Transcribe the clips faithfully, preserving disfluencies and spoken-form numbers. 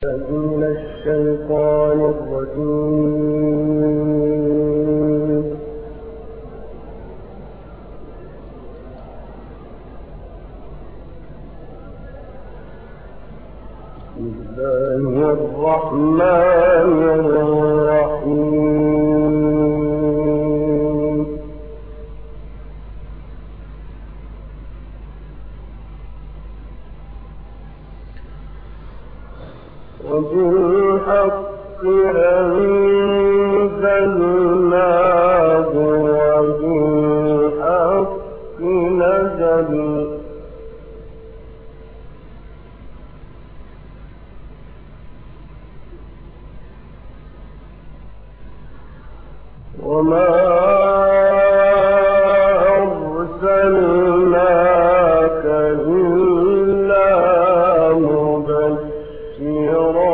من الشيطان الرجيم. بسم الله الرحمن الرحيم. وبالحق أنزلناه وبالحق نزل وما أرسلناك إلا مبشرا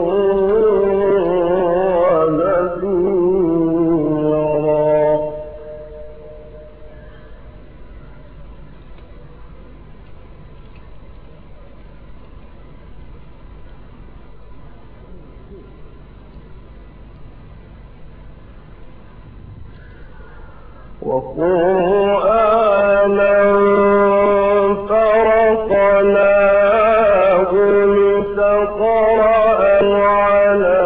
ونذيرا. وقرآنا فرقناه لتقرأه على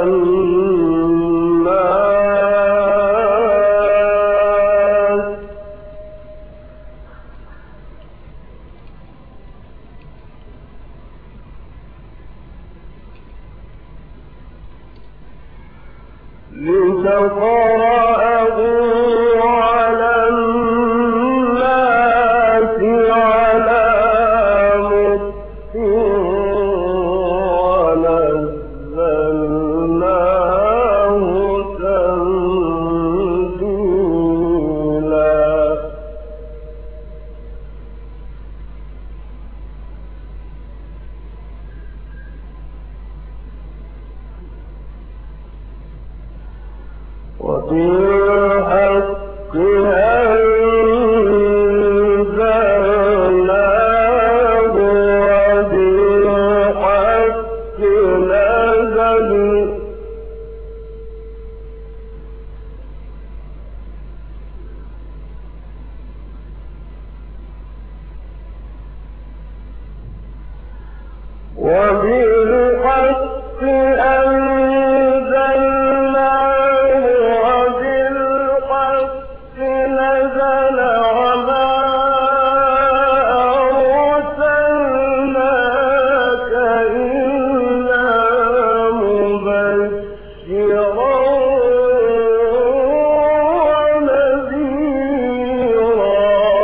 الناس لتقرأه على الناس على مكث ونزلناه تنزيلا. وبالحق أنزلناه وبالحق نزل وبالحق أنزلناه وبالحق نزل وما أرسلناك إلا مبشرا ونذيرا.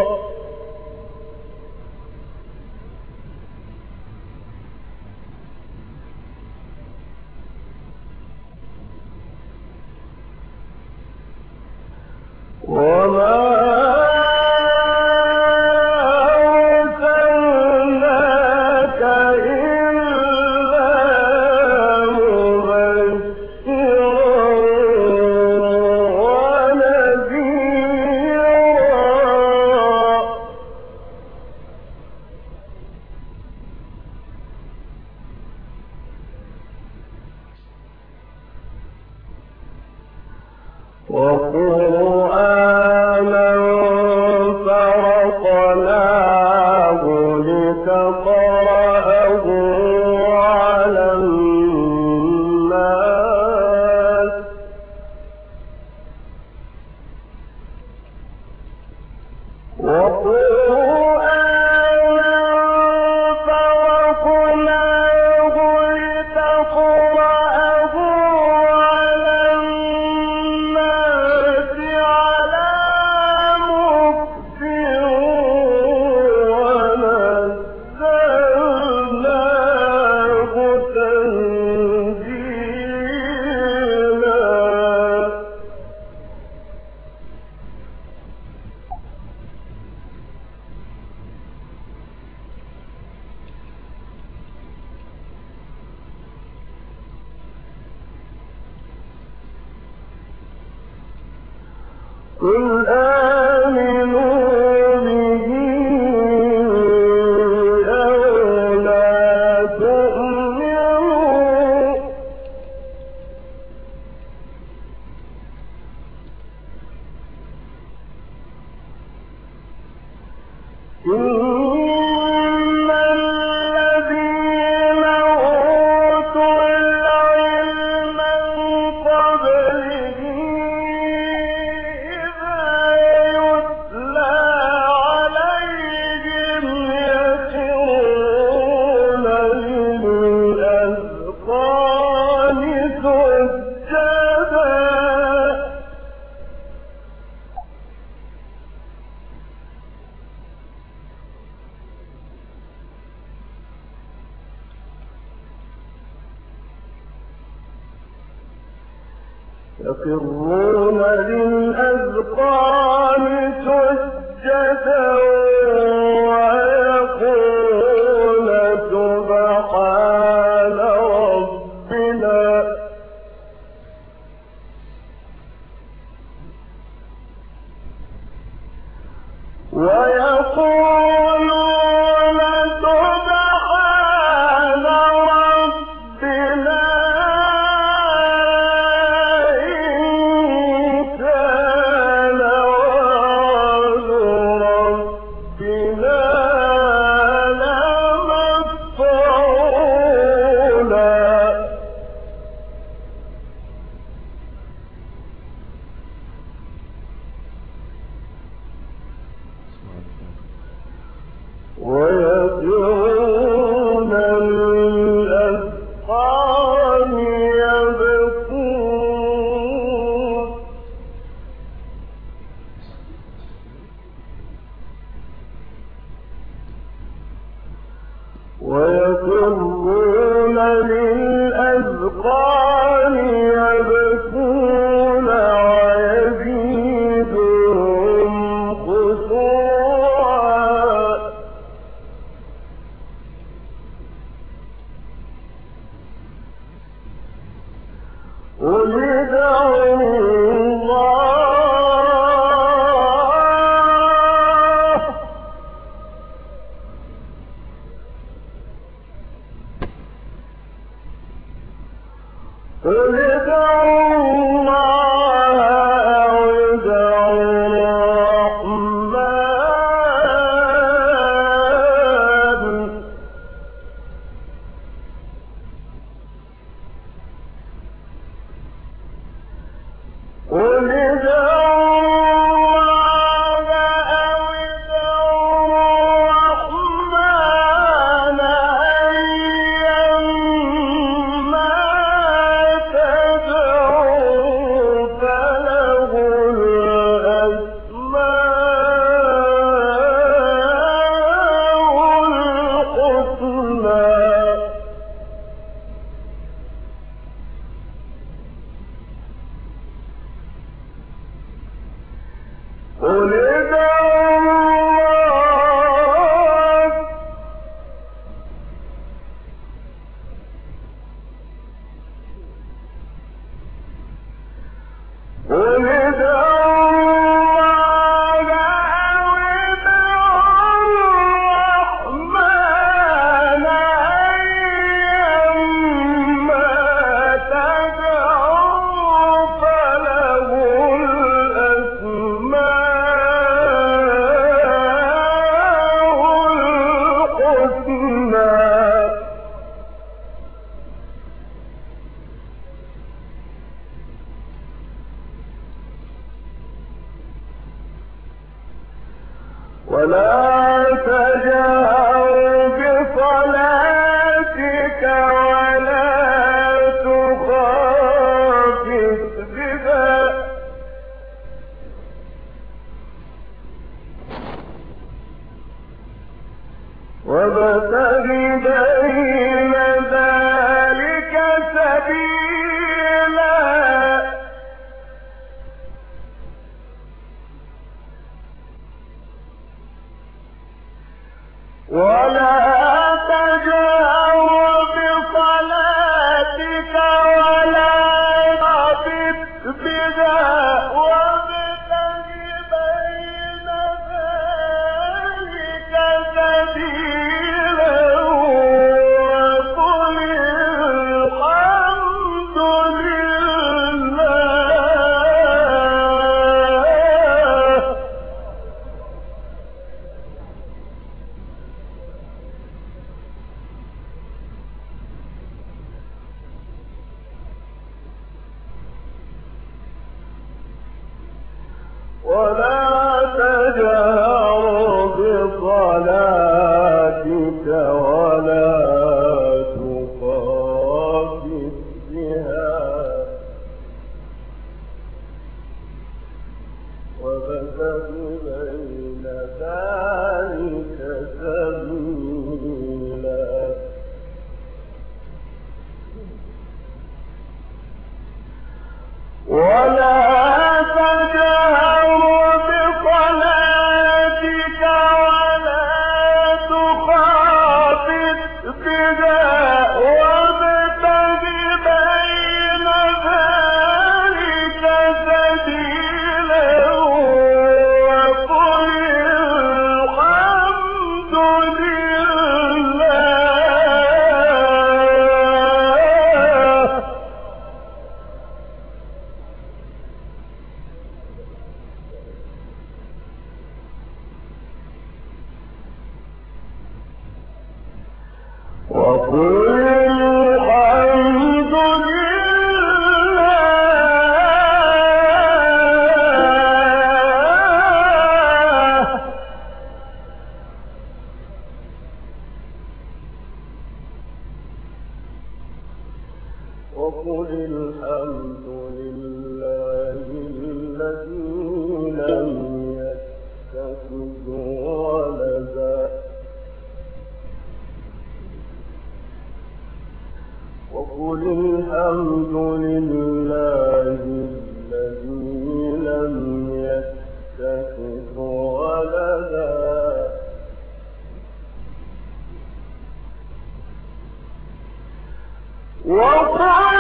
وما أرسلناك إلا مبشرا ونذيرا. وقرآنا فرقناه لتقرأه على الناس وقرآنا فرقناه لتقرأه على الناس على مكث ونزلناه تنزيلا. قل آمنوا به أو لا تؤمنوا يخرون للأذقان سجدا ويقولون سبحان ربنا ويقولون سبحان ربنا ويدعون للأذقان يبكون ويخرون للأذقان يبكون ويزيدهم خشوعا قل ادعوا الله قل ادعوا الله أو ادعوا الرحمن قل ادعوا الله أو ادعوا الرحمن أيما تدعوا فله الأسماء الحسنى قل ادعوا الله قل ادعوا الله أو ادعوا الرحمن أيما تدعوا فله ولا تجهر بصلاتك ولا تخافت بها وابتغ بين ذلك سبيلا ولا تجهر بصلاتك ولا تخفت بها وابتغ بين ذلك سبيلا وقل الحمد لله ولا تجهر بصلاتك ولا تخافت بها وابتغ بين ذلك سبيلا وقل الحمد لله الذي لم يتخذ ولدا وقل الحمد لله الذي لم يتخذ ولدا وقل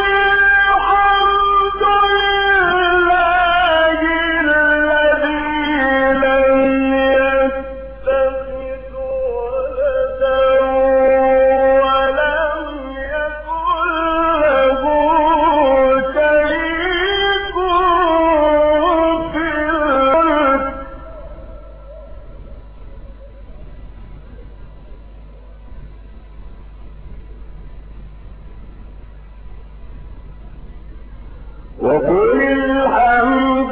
الحمد لله الذي لم يتخذ ولدا ولم يكن له شريك في الملك وقل الحمد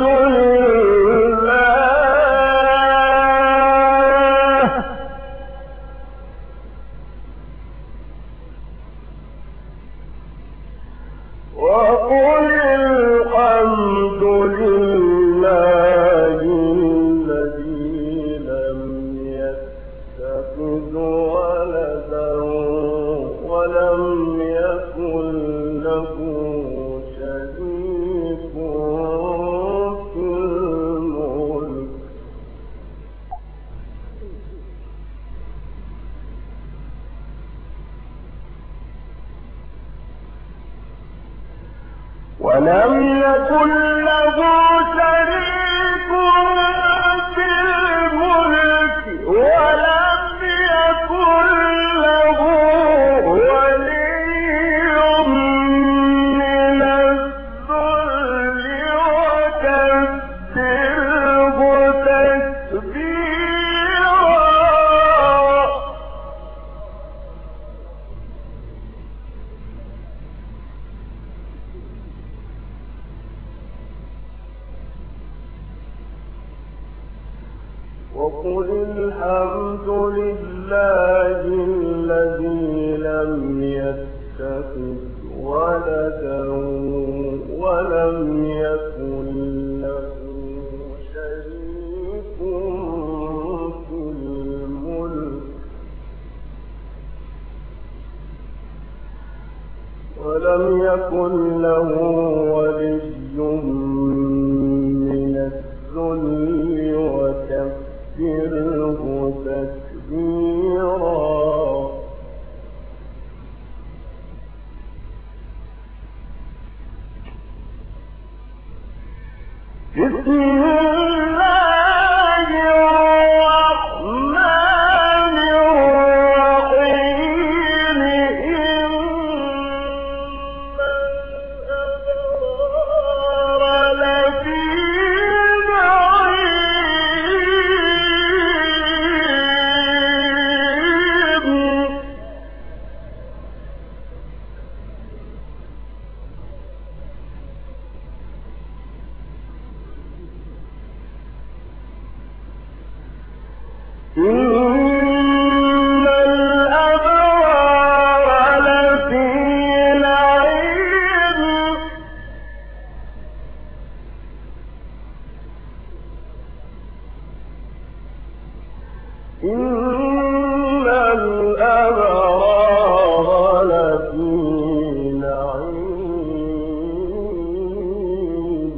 لله وقل الحمد لله الذي لم يتخذ ولدا ولم يكن له ولم يكن له شريك في الملك ولم يكن له ولي من الذل وكبره تكبيرا وقل الحمد لله الذي لم يتخذ ولدا ولم يكن له شريك في الملك ولم يكن له ولي من الذل وكبره تكبيرا بسم الله الرحمن الرحيم إن الأبرار لفي إن الأبرار لفي نعيم إن الأبرار لفي نعيم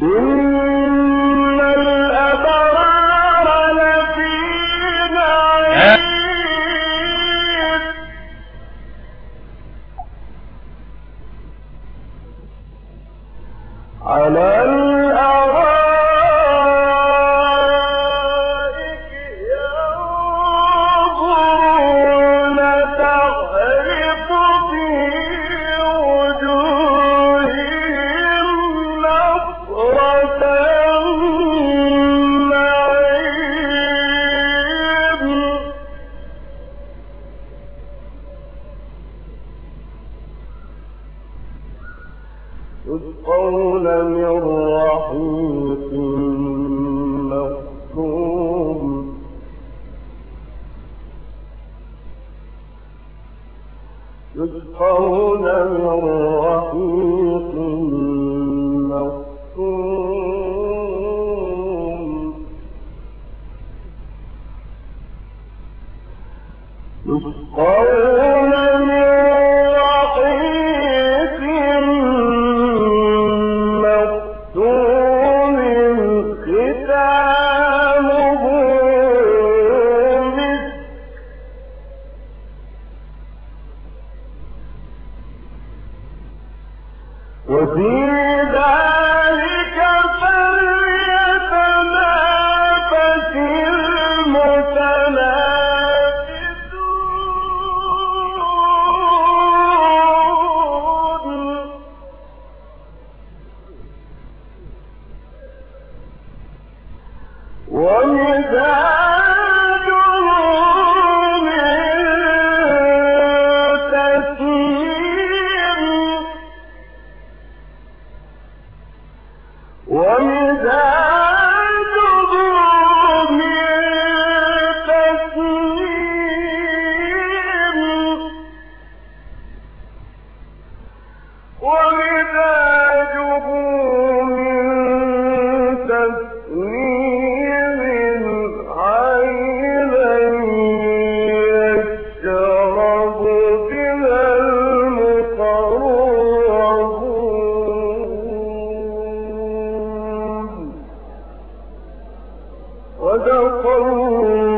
إن الأبرار لفي نعيم على الأرائك ينظرون تعرف في وجوههم نضرة النعيم يسقون من رحيق مختوم يسقون من رحيق مختوم يسقون من رحيق مختوم ختامه مسك وفي ذلك فليتنافس المتنافسون ومزاجه من تسنيم ومزاجه من تسنيم ومزاجه من تسنيم عينا يشرب بها المقربون صدق الله